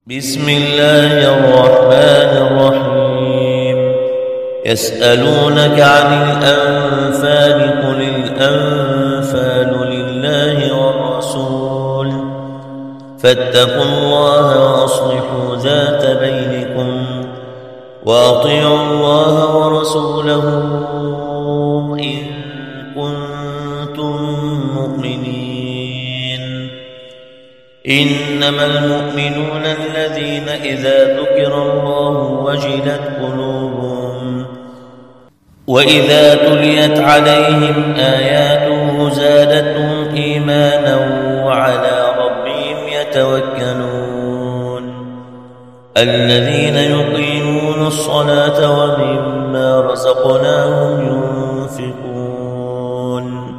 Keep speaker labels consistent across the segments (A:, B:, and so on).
A: بسم الله الرحمن الرحيم. يسألونك عن الأنفال قل الأنفال لله والرسول فاتقوا الله وأصلحوا ذات بينكم وأطيعوا الله ورسوله إن كنتم مؤمنين. إنما المؤمنون الذين إذا ذكر الله وجلت قلوبهم وإذا تليت عليهم آياته زادتهم إيمانا وعلى ربهم يتوكلون. الذين يقيمون الصلاة ومما رزقناهم ينفقون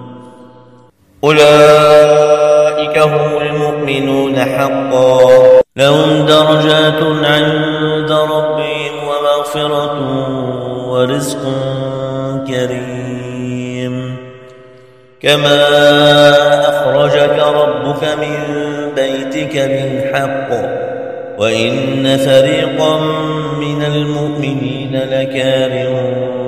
A: أولئك هم المؤمنون حقا لهم درجات عند ربهم ومغفرة ورزق كريم. كما أخرجك ربك من بيتك بالحق وإن فريقا من المؤمنين لكارهون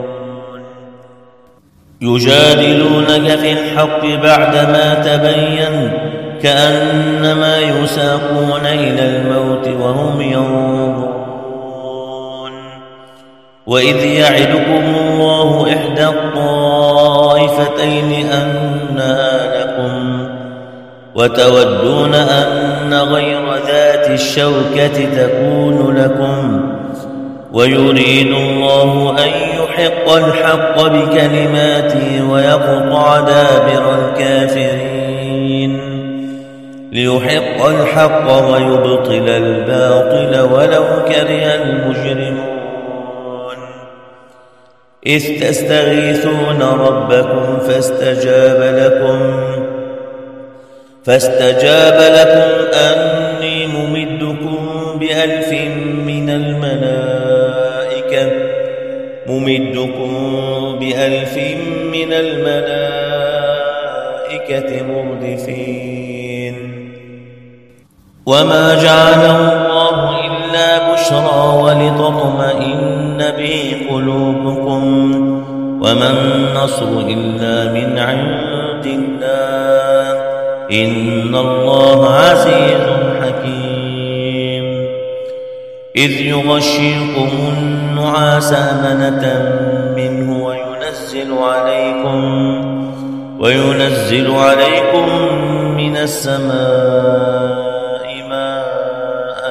A: يجادلونك في الحق بعدما تبين كأنما يساقون إلى الموت وهم ينظرون. وإذ يعدكم الله إحدى الطائفتين أنها لكم وتودون أن غير ذات الشوكة تكون لكم ويريد الله أن يحق الحق بكلماته ويقطع دابر الكافرين ليحق الحق ويبطل الباطل ولو كره المجرمون. إذ تستغيثون ربكم فاستجاب لكم أني ممدكم بألف من الملائكة مردفين. وما جعله الله إلا بشرى ولتطمئن به قلوبكم وما النصر إلا من عند الله إن الله عزيز حكيم. إذ يغشيكم النعاس أمنة منه وينزل عليكم من السماء ماء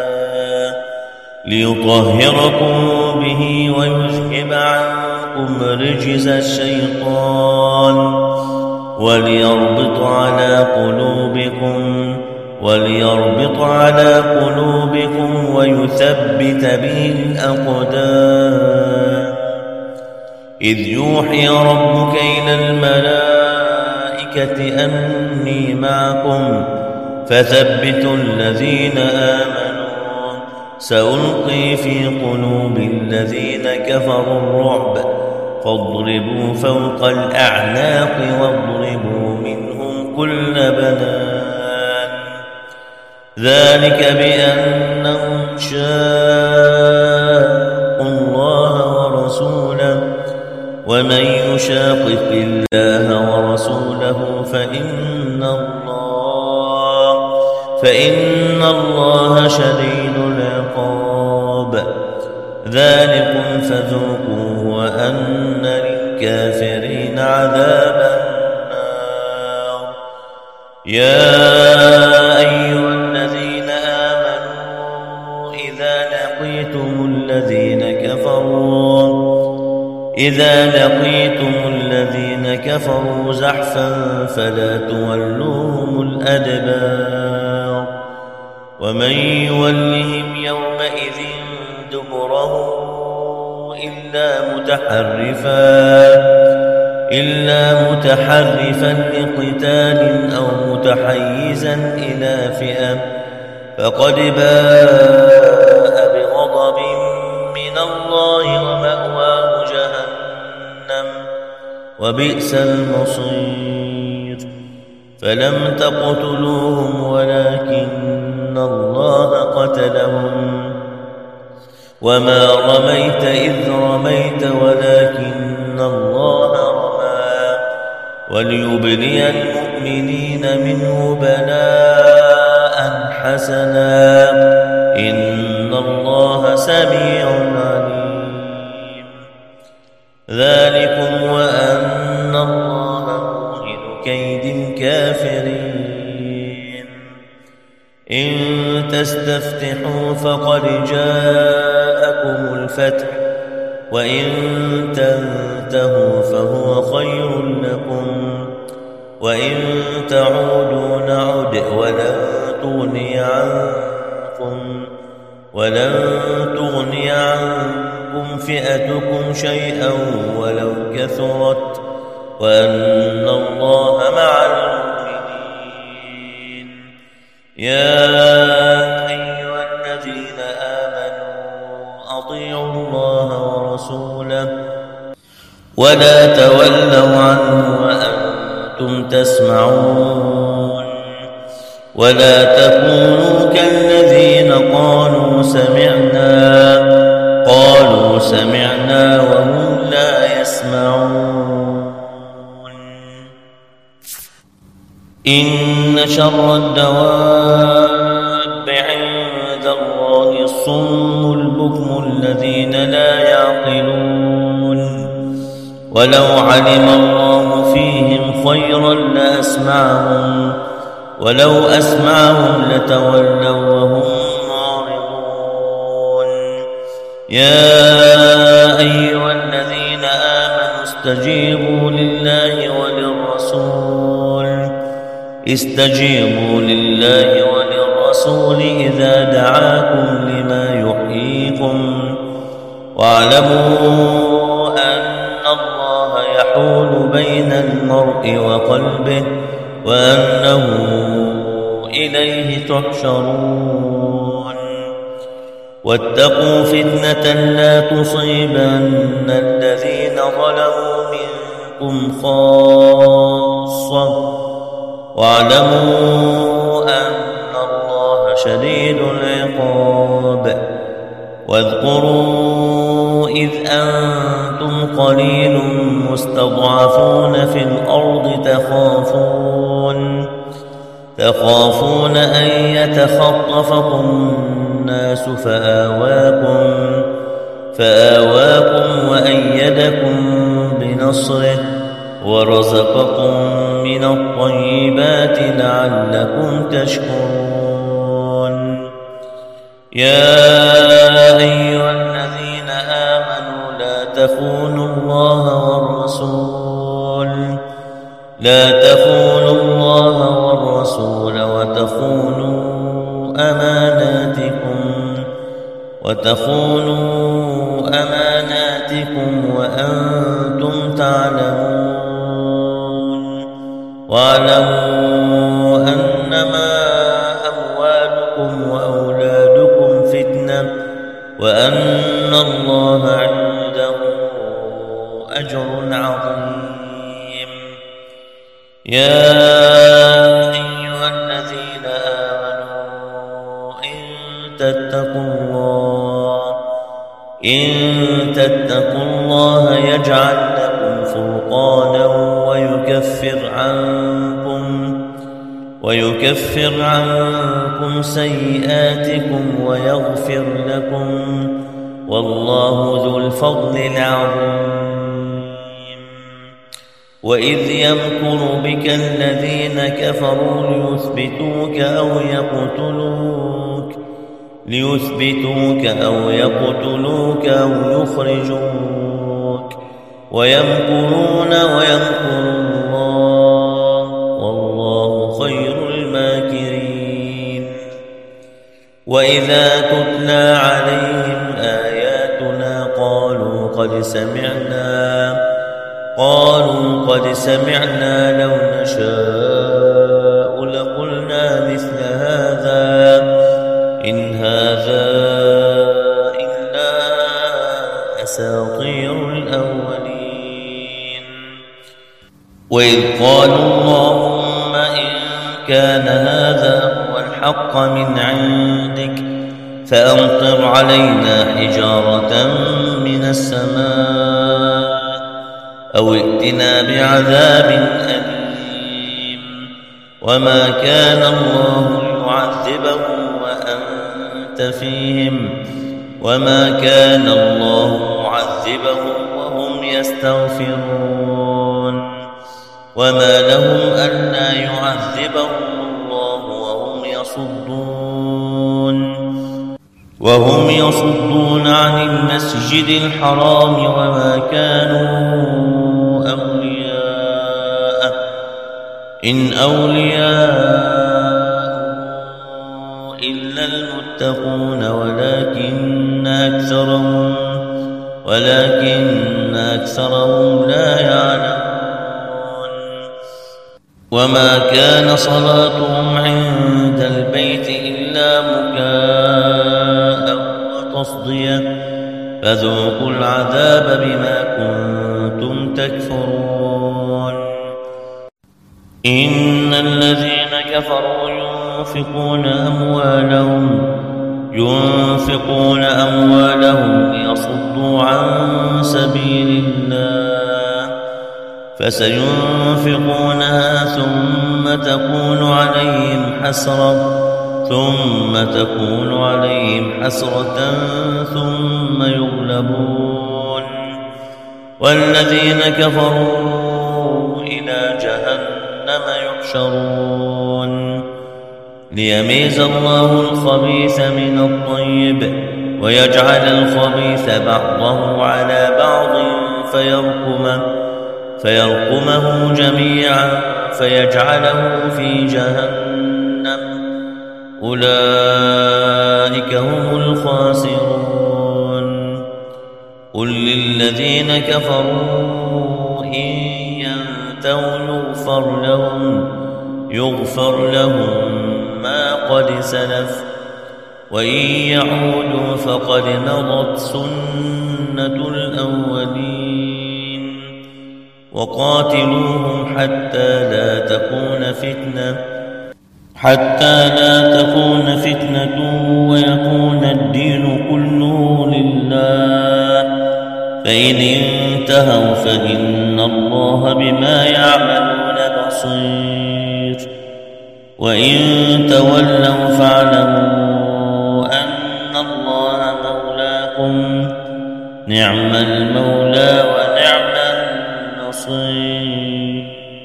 A: ليطهركم به ويذهب عنكم رجز الشيطان وليربط على قلوبكم ويثبت به الأقدام. إذ يوحي ربك إلى الملائكة أني معكم فثبتوا الذين آمنوا سألقي في قلوب الذين كفروا الرعب فاضربوا فوق الأعناق واضربوا منهم كل بنان. ذلك بأنهم شاقوا الله ورسوله ومن يشاقق الله ورسوله فإن الله شديد العقاب. ذلكم فذوقوه وأن للكافرين عذاب النار. يا أيها الذين آمنوا إذا لقيتم الذين كفروا زحفا فلا تولوهم الأدبار. ومن يولهم يومئذ دبره إلا متحرفا لقتال أو متحيزا إلى فئة فقد باء بغضب من الله ومأواه جهنم وبئس المصير. فلم تقتلوهم ولكن الله قتلهم قاتلهم وما رميت إذ رميت ولكن الله رمى وليبلي المؤمنين منه بلاء حسنا إن الله سميع عليم ذلكم وأن الله موهن كيد الكافرين إن تستفتحوا فقد جاءكم الفتح وإن تنتهوا فهو خير لكم وإن تعودوا نعد ولن تغني عنكم فئتكم شيئا ولو كثرت وأن الله مع المؤمنين يا أيها الذين آمنوا أطيعوا الله ورسوله ولا تولوا عنه وأنتم تسمعون ولا تكونوا كالذين قالوا سمعنا وهم لا يسمعون إن شر الدواب عند الله الصم البكم الذين لا يعقلون ولو علم الله فيهم خيرا لأسمعهم ولو أسمعهم لتولوا وهم معرضون يا أيها الذين آمنوا استجيبوا لله وللرسول إذا دعاكم لما يحييكم واعلموا أن الله يحول بين المرء وقلبه وأنه إليه تحشرون واتقوا فتنة لا تصيبن الذين ظلموا منكم خاصة واعلموا أن الله شديد العقاب واذكروا إذ أنتم قليل مستضعفون في الأرض تخافون أن يتخطفكم الناس فآواكم وأيدكم بنصره ورزقكم من الطيبات لعلكم تشكرون يا أيها الذين آمنوا لا تخونوا الله والرسول وتخونوا أماناتكم وأنتم تعلمون واعلموا أنما أموالكم وأولادكم فتنة وأن الله عنده أجر عظيم يا أيها الذين آمنوا إن تتقوا الله يجعل لكم فرقانا ويكفر عنكم سيئاتكم ويغفر لكم والله ذو الفضل العظيم وإذ يمكر بك الذين كفروا ليثبتوك أو يقتلوك أو يخرجوك ويمكرون ويمكر الله والله خير الماكرين وإذا تتلى عليهم آياتنا قالوا قد سمعنا لو نشاء لقلنا مثل هذا إن هذا إلا أساطير الأولين وإذ قالوا اللهم إن كان هذا هو الحق من عندك فأمطر علينا حجارة من السماء أو ائتنا بعذاب أليم وما كان الله ليعذبهم وأنت فيهم وما كان الله معذبهم وهم يستغفرون وما لهم ألا يعذبهم الله وهم يصدون عن المسجد الحرام وما كانوا أولياءه إن أولياء إلا المتقون ولكن أكثرهم لا يعلمون وما كان صلاتهم عند البيت إلا مكاء وتصدية فذوقوا العذاب بما كنتم تكفرون إن الذين كفروا ينفقون أموالهم ليصدوا عن سبيل الله فسينفقونها ثم تكون عليهم حسرة ثم يغلبون والذين كفروا إلى جهنم يحشرون ليميز الله الخبيث من الطيب ويجعل الخبيث بعضه على بعض فيرقمه جميعا فيجعله في جهنم أولئك هم الخاسرون قل للذين كفروا إن ينتهوا يغفر لهم ما قد سلف وإن يعودوا فقد مضت سنة الأولين وقاتلوهم حتى لا تكون فتنة ويكون الدين كله لله فإن انتهوا فإن الله بما يعملون بصير وإن تولوا فاعلموا أن الله مولاكم نعم المولى ونعم النصير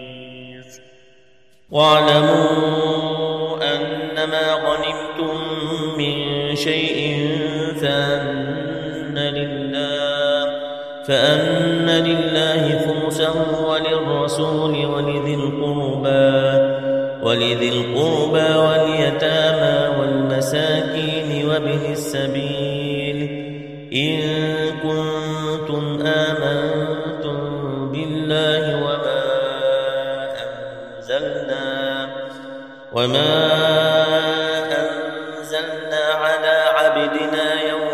A: واعلموا أنما غنمتم من شيء فأن لله خمسه وللرسول ولذي القربى واليتامى والمساكين وابن السبيل إن كنتم آمنتم بالله وما أنزلنا على عبدنا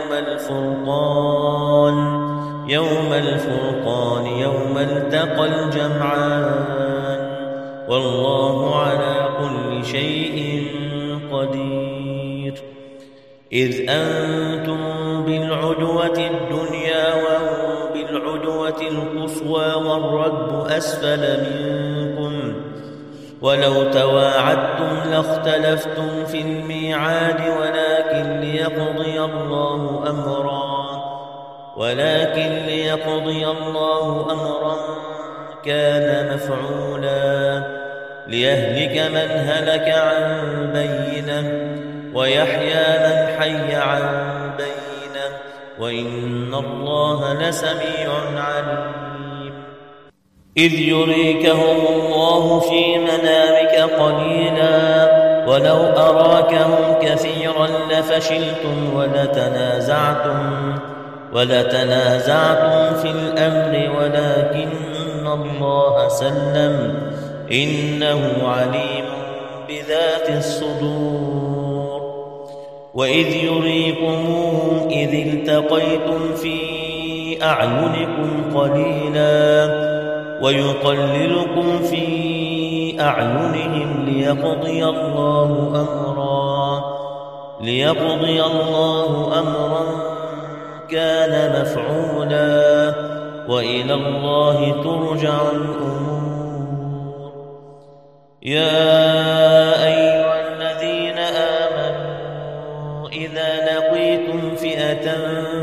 A: يوم الفرقان يوم التقى الجمعان والله على كل شيء قدير إذ أنتم بالعدوة الدنيا وهم بالعدوة القصوى والركب أسفل منكم ولو تواعدتم لاختلفتم في الميعاد ولكن ليقضي الله أمرا كان مفعولا ليهلك من هلك عن بينة ويحيى من حي عن بينة وإن الله لسميع عليم إذ يريكهم الله في منامك قليلا ولو أراكهم كثيرا لفشلتم ولتنازعتم في الأمر ولكن الله سلم إنه عليم بذات الصدور وإذ يريكموهم إذ التقيتم في أعينكم قليلا ويقللكم في أعينهم ليقضي الله ليقضي الله أمرا كان مفعولا وإلى الله ترجع الأمور. يا أيها الذين آمنوا إذا لقيتم فئة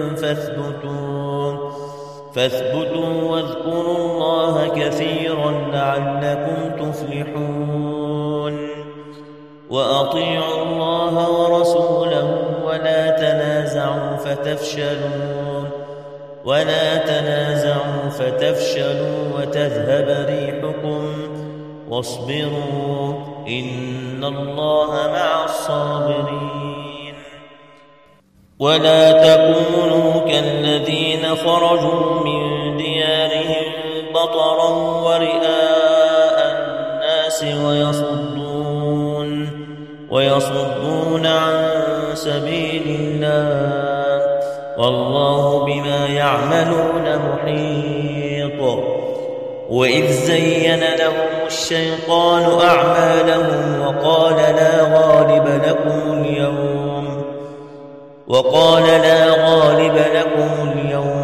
A: فاثبتوا واذكروا الله كثيرا لعلكم تفلحون. وأطيعوا الله ورسوله ولا تنازعوا فتفشلوا وتذهب ريحكم واصبروا إن الله مع الصابرين. ولا تكونوا كالذين خرجوا من ديارهم بطرا ورئاء الناس ويصدون عن سبيل الله والله بما يعملون محيط. وإذ زين لهم الشيطان أعمالهم وقال لا غالب لكم اليوم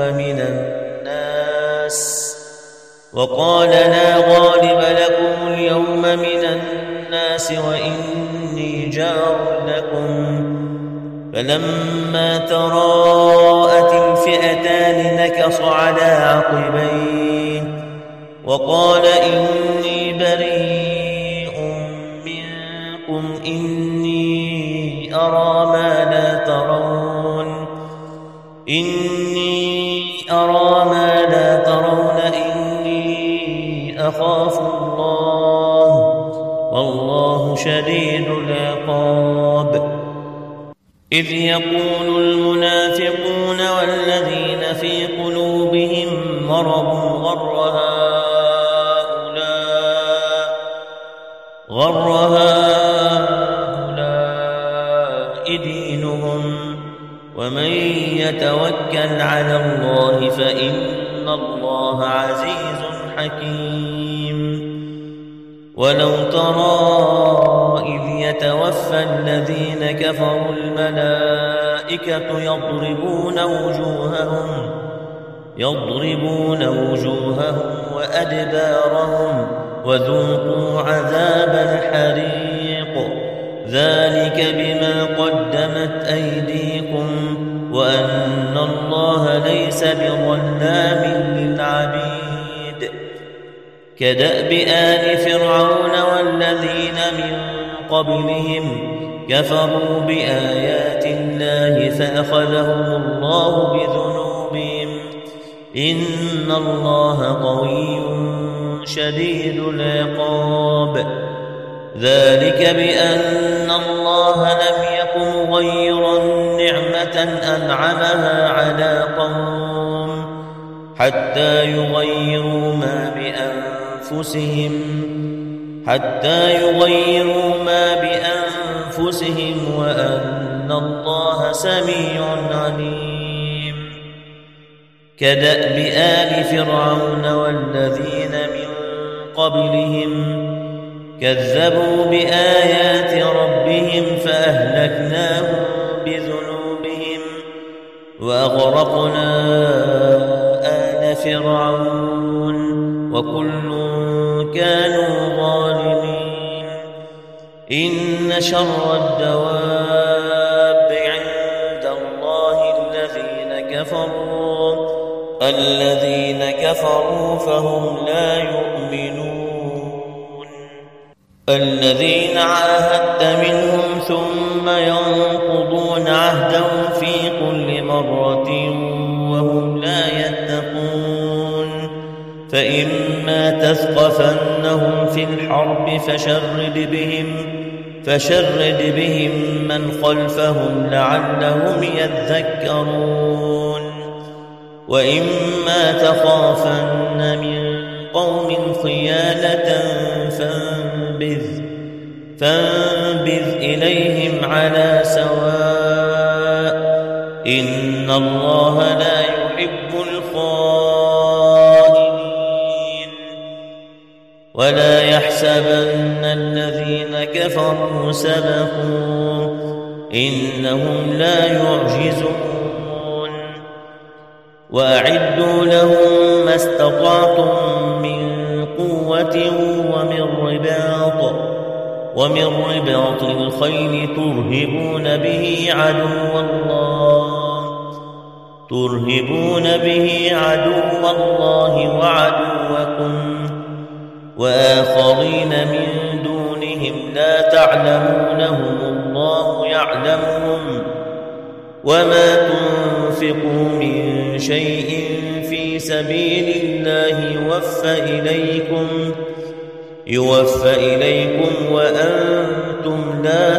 A: من الناس وإني جار لكم. فلما تراءت الفئتان نكص على عقبيه وقال إني بريء منكم إني أرى ما لا ترون إني أخاف الله والله شديد العقاب. إذ يقول المنافقون والذين في قلوبهم مرض غر هؤلاء دينهم ومن يتوكل على الله فإن الله عزيز حكيم. ولو ترى إذ يتوفى الذين كفروا الملائكة يضربون وجوههم وأدبارهم وذوقوا عذاب الحريق ذلك بما قدمت أيديكم وأن الله ليس بظلام للعبيد. كدأب آل فرعون والذين من قبلهم كفروا بآيات الله فأخذهم الله بذنوبهم إن الله قوي شديد العقاب. ذلك بأن الله لم يك مغيرا نعمة أنعمها على قوم حتى يغيروا ما بأنفسهم وأن الله سميع عليم. كدأب آل فرعون والذين من قبلهم كذبوا بآيات ربهم فأهلكناهم بذنوبهم وأغرقنا آل فرعون وكل كانوا ظالمين. إن شر الدواب عند الله الذين كفروا فهم لا يؤمنون. الذين عاهدت منهم ثم ينقضون عهدهم في كل مرة وهم لا يتقون. فإما تثقفنهم في الحرب فشرد بهم من خلفهم لعلهم يذكرون. وإما تخافن من قوم خيانة فانبذ إليهم على سواء إن الله لا يحب الخائنين. ولا يحسبن الذين كفروا سبقوا إنهم لا يعجزون وأعدوا لهم ما استطعتم من قوة ومن رباط الخيل ترهبون به عدو الله وعدوكم وآخرين من دونهم لا تعلمونهم الله يعلمهم وما تنفقوا من شيء في سبيل الله يوفى إليكم وأنتم لا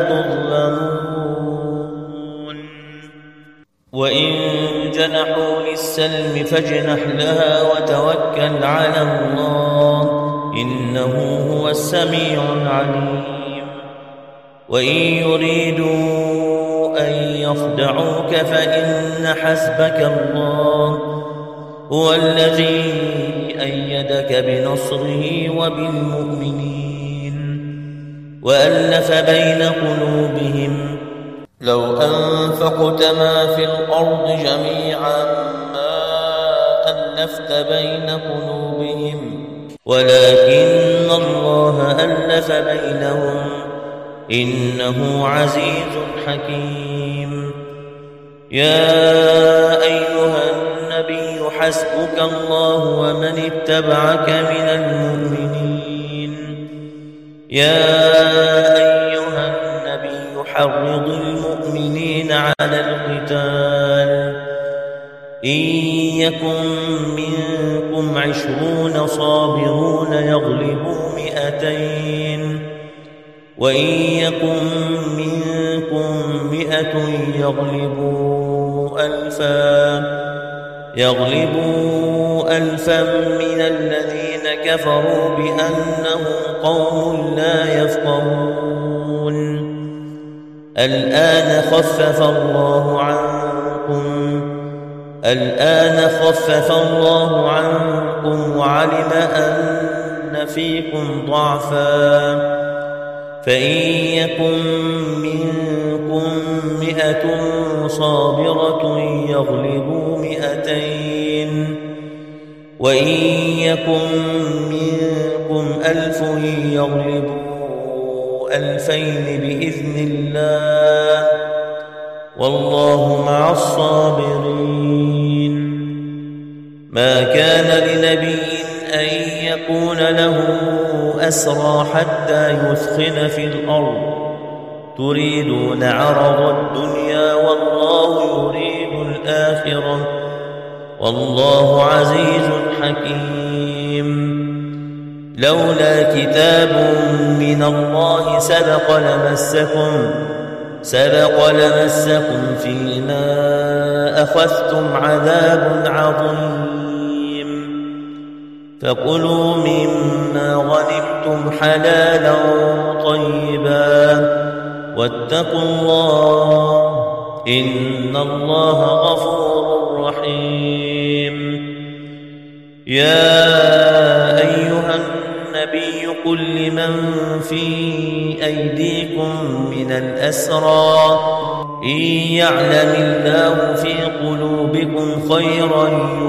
A: تظلمون وإن جنحوا للسلم فاجنح لها وتوكل على الله إنه هو السميع العليم وإن يريدوا أن يخدعوك فإن حسبك الله هو الذي أيدك بنصره وبالمؤمنين وألف بين قلوبهم لو أنفقت ما في الأرض جميعا ما ألفت بين قلوبهم ولكن الله ألف بينهم إنه عزيز حكيم يا أيها النبي حسبك الله ومن اتبعك من المؤمنين يا أيها النبي حرض المؤمنين على القتال إن يكن منكم 20 صابرون يغلبوا 200 وإن يكن منكم 100 يغلبوا ألفا من الذين كفروا بأنهم قوم لا يفقهون الآن خفف الله عنكم وعلم أن فيكم ضعفا فإن يكن منكم 100 صابرة يغلبوا 200 وإن يكن منكم 1000 يغلبوا 2000 بإذن الله والله مع الصابرين ما كان لنبي أن يكون له أسرى حتى يثخن في الأرض تريدون عرض الدنيا والله يريد الآخرة والله عزيز حكيم لولا كتاب من الله سبق لمسكم فيما أخذتم عذاب عظيم فكلوا مما غنمتم حلالا طيبا واتقوا الله إن الله غفور رحيم يا أيها النبي قل لمن في أيديكم من الأسرى إن يعلم الله في قلوبكم خيرا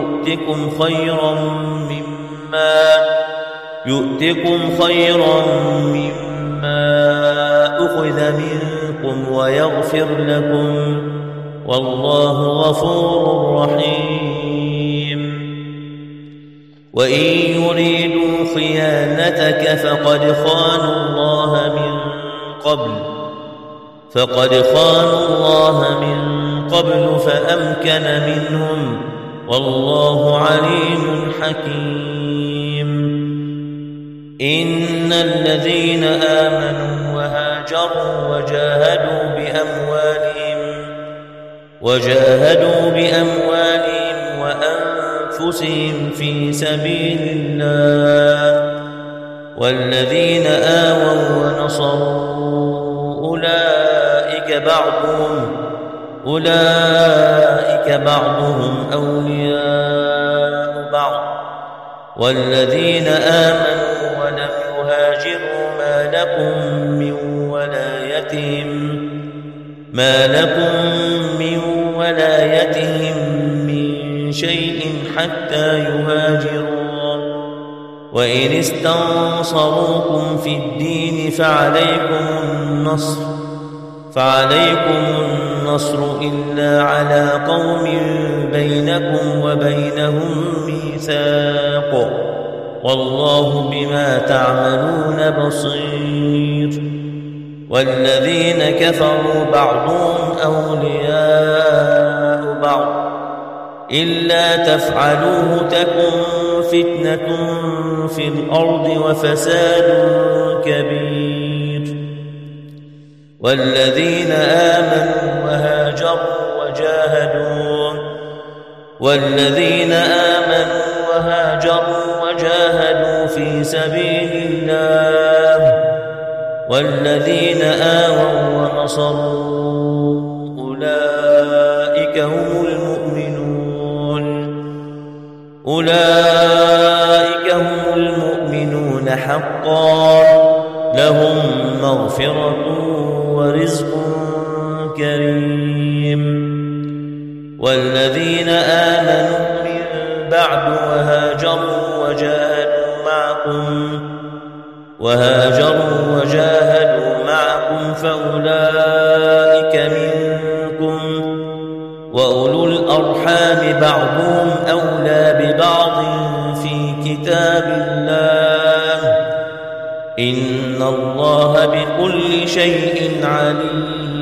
A: يؤتكم خيرا مما أخذ منكم ويغفر لكم والله غفور رحيم وإن يريدوا خيانتك فقد خانوا الله من قبل فأمكن منهم والله عليم حكيم إن الذين آمنوا وهاجروا وجاهدوا بأموالهم وأنفسهم في سبيل الله والذين آووا ونصروا أولئك بعضهم أولياء بعض والذين آمنوا ولم يهاجروا ما لكم ما لكم من ولايتهم من شيء حتى يهاجروا وإن استنصروكم في الدين فعليكم النصر إلا على قوم بينكم وبينهم ميثاق والله بما تعملون بصير والذين كفروا بعضهم أولياء بعض إلا تفعلوه تكن فتنة في الأرض وفساد كبير والذين آمنوا وهاجروا في سبيل الله والذين آووا ونصروا أولئك هم المؤمنون حقا لهم مغفرة ورزق كريم والذين آمنوا من بعد وهاجروا معكم فأولئك منكم وأولو الأرحام بعضهم أولى ببعض في كتاب الله إن الله بكل شيء عليم